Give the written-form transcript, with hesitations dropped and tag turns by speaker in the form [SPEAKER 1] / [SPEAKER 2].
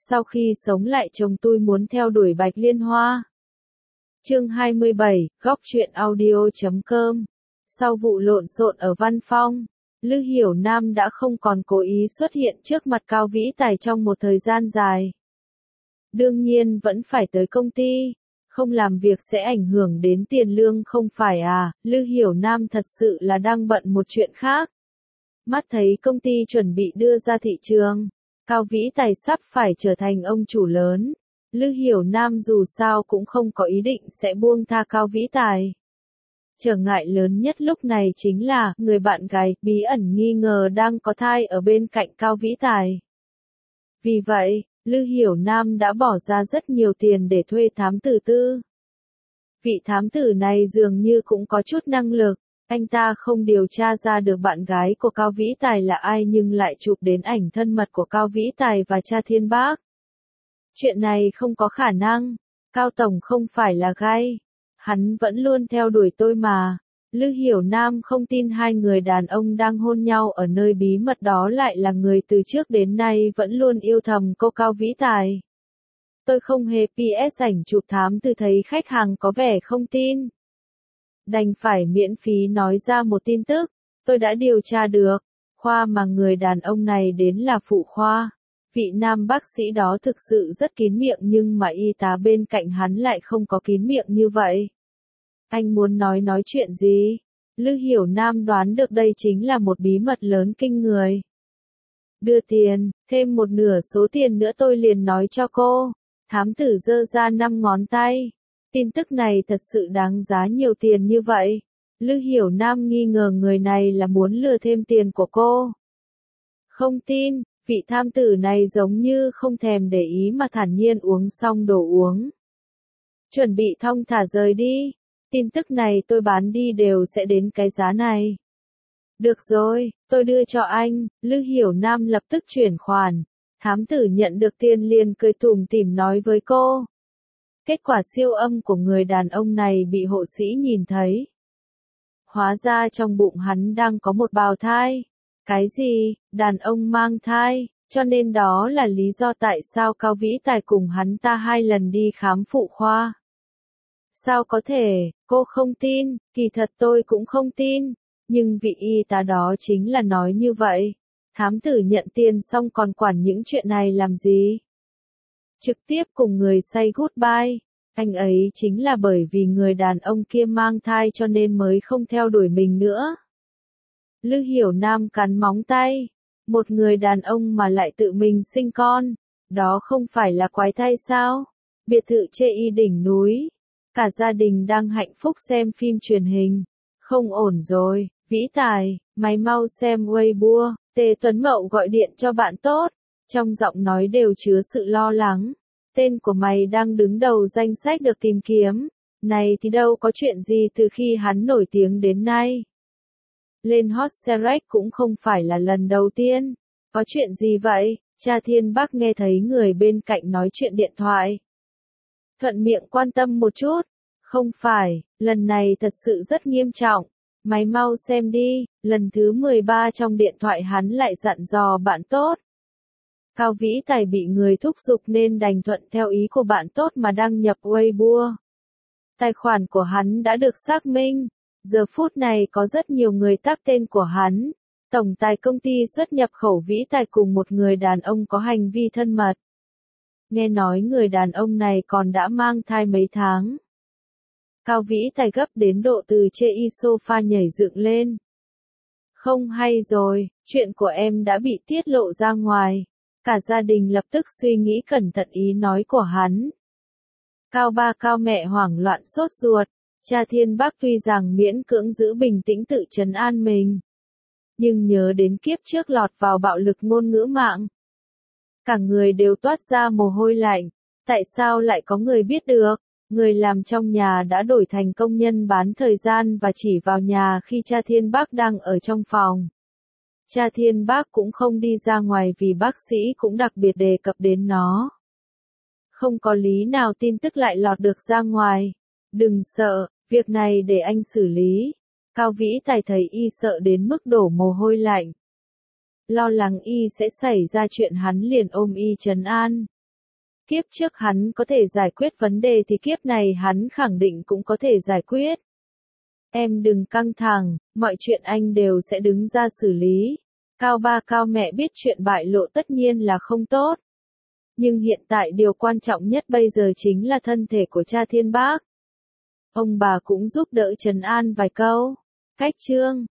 [SPEAKER 1] Sau khi sống lại chồng tôi muốn theo đuổi Bạch Liên Hoa. Chương 27, góc truyện audio.com. Sau vụ lộn xộn ở văn phòng, Lư Hiểu Nam đã không còn cố ý xuất hiện trước mặt Cao Vĩ Tài trong một thời gian dài. Đương nhiên vẫn phải tới công ty, không làm việc sẽ ảnh hưởng đến tiền lương không phải à, Lư Hiểu Nam thật sự là đang bận một chuyện khác. Mắt thấy công ty chuẩn bị đưa ra thị trường, Cao Vĩ Tài sắp phải trở thành ông chủ lớn. Lư Hiểu Nam dù sao cũng không có ý định sẽ buông tha Cao Vĩ Tài. Trở ngại lớn nhất lúc này chính là người bạn gái bí ẩn nghi ngờ đang có thai ở bên cạnh Cao Vĩ Tài. Vì vậy, Lư Hiểu Nam đã bỏ ra rất nhiều tiền để thuê thám tử tư. Vị thám tử này dường như cũng có chút năng lực, anh ta không điều tra ra được bạn gái của Cao Vĩ Tài là ai nhưng lại chụp đến ảnh thân mật của Cao Vĩ Tài và cha Thiên Bác. Chuyện này không có khả năng, Cao Tổng không phải là gay, hắn vẫn luôn theo đuổi tôi mà. Lư Hiểu Nam không tin hai người đàn ông đang hôn nhau ở nơi bí mật đó lại là người từ trước đến nay vẫn luôn yêu thầm cô Cao Vĩ Tài. Tôi không hề PS ảnh chụp thám tử thấy khách hàng có vẻ không tin. Đành phải miễn phí nói ra một tin tức, tôi đã điều tra được, khoa mà người đàn ông này đến là phụ khoa. Vị nam bác sĩ đó thực sự rất kín miệng nhưng mà y tá bên cạnh hắn lại không có kín miệng như vậy. Anh muốn nói chuyện gì? Lư Hiểu Nam đoán được đây chính là một bí mật lớn kinh người. Đưa tiền, thêm một nửa số tiền nữa tôi liền nói cho cô. Thám tử giơ ra 5 ngón tay. Tin tức này thật sự đáng giá nhiều tiền như vậy. Lư Hiểu Nam nghi ngờ người này là muốn lừa thêm tiền của cô. Không tin, vị thám tử này giống như không thèm để ý mà thản nhiên uống xong đồ uống. Chuẩn bị thong thả rời đi. Tin tức này tôi bán đi đều sẽ đến cái giá này. Được rồi, tôi đưa cho anh. Lư Hiểu Nam lập tức chuyển khoản. Thám tử nhận được tiền liền cười tủm tỉm nói với cô. Kết quả siêu âm của người đàn ông này bị hộ sĩ nhìn thấy. Hóa ra trong bụng hắn đang có một bào thai. Cái gì, đàn ông mang thai, cho nên đó là lý do tại sao Cao Vĩ Tài cùng hắn ta 2 lần đi khám phụ khoa. Sao có thể, cô không tin, kỳ thật tôi cũng không tin, nhưng vị y tá đó chính là nói như vậy. Thám tử nhận tiền xong còn quản những chuyện này làm gì? Trực tiếp cùng người say goodbye, anh ấy chính là bởi vì người đàn ông kia mang thai cho nên mới không theo đuổi mình nữa. Lư Hiểu Nam cắn móng tay, một người đàn ông mà lại tự mình sinh con, đó không phải là quái thai sao? Biệt thự chê y đỉnh núi, cả gia đình đang hạnh phúc xem phim truyền hình. Không ổn rồi, Vĩ Tài, mày mau xem Weibo. Tề Tuấn Mậu gọi điện cho bạn tốt, trong giọng nói đều chứa sự lo lắng. Tên của mày đang đứng đầu danh sách được tìm kiếm. Này thì đâu có chuyện gì từ khi hắn nổi tiếng đến nay. Lên hot search cũng không phải là lần đầu tiên. Có chuyện gì vậy? Cha Thiên Bác nghe thấy người bên cạnh nói chuyện điện thoại. Thuận miệng quan tâm một chút. Không phải, lần này thật sự rất nghiêm trọng. Mày mau xem đi, lần thứ 13 trong điện thoại hắn lại dặn dò bạn tốt. Cao Vĩ Tài bị người thúc giục nên đành thuận theo ý của bạn tốt mà đăng nhập Weibo. Tài khoản của hắn đã được xác minh. Giờ phút này có rất nhiều người tác tên của hắn. Tổng tài công ty xuất nhập khẩu Vĩ Tài cùng một người đàn ông có hành vi thân mật. Nghe nói người đàn ông này còn đã mang thai mấy tháng. Cao Vĩ Tài gấp đến độ từ chê y sofa nhảy dựng lên. Không hay rồi, chuyện của em đã bị tiết lộ ra ngoài. Cả gia đình lập tức suy nghĩ cẩn thận ý nói của hắn. Cao ba cao mẹ hoảng loạn sốt ruột. Cha Thiên Bác tuy rằng miễn cưỡng giữ bình tĩnh tự trấn an mình. Nhưng nhớ đến kiếp trước lọt vào bạo lực ngôn ngữ mạng. Cả người đều toát ra mồ hôi lạnh. Tại sao lại có người biết được? Người làm trong nhà đã đổi thành công nhân bán thời gian và chỉ vào nhà khi cha Thiên Bác đang ở trong phòng. Cha Thiên Bác cũng không đi ra ngoài vì bác sĩ cũng đặc biệt đề cập đến nó. Không có lý nào tin tức lại lọt được ra ngoài. Đừng sợ, việc này để anh xử lý. Cao Vĩ Tài thấy y sợ đến mức đổ mồ hôi lạnh. Lo lắng y sẽ xảy ra chuyện hắn liền ôm y trấn an. Kiếp trước hắn có thể giải quyết vấn đề thì kiếp này hắn khẳng định cũng có thể giải quyết. Em đừng căng thẳng, mọi chuyện anh đều sẽ đứng ra xử lý. Cao ba cao mẹ biết chuyện bại lộ tất nhiên là không tốt. Nhưng hiện tại điều quan trọng nhất bây giờ chính là thân thể của cha Thiên Bác. Ông bà cũng giúp đỡ trấn an vài câu. Cách chương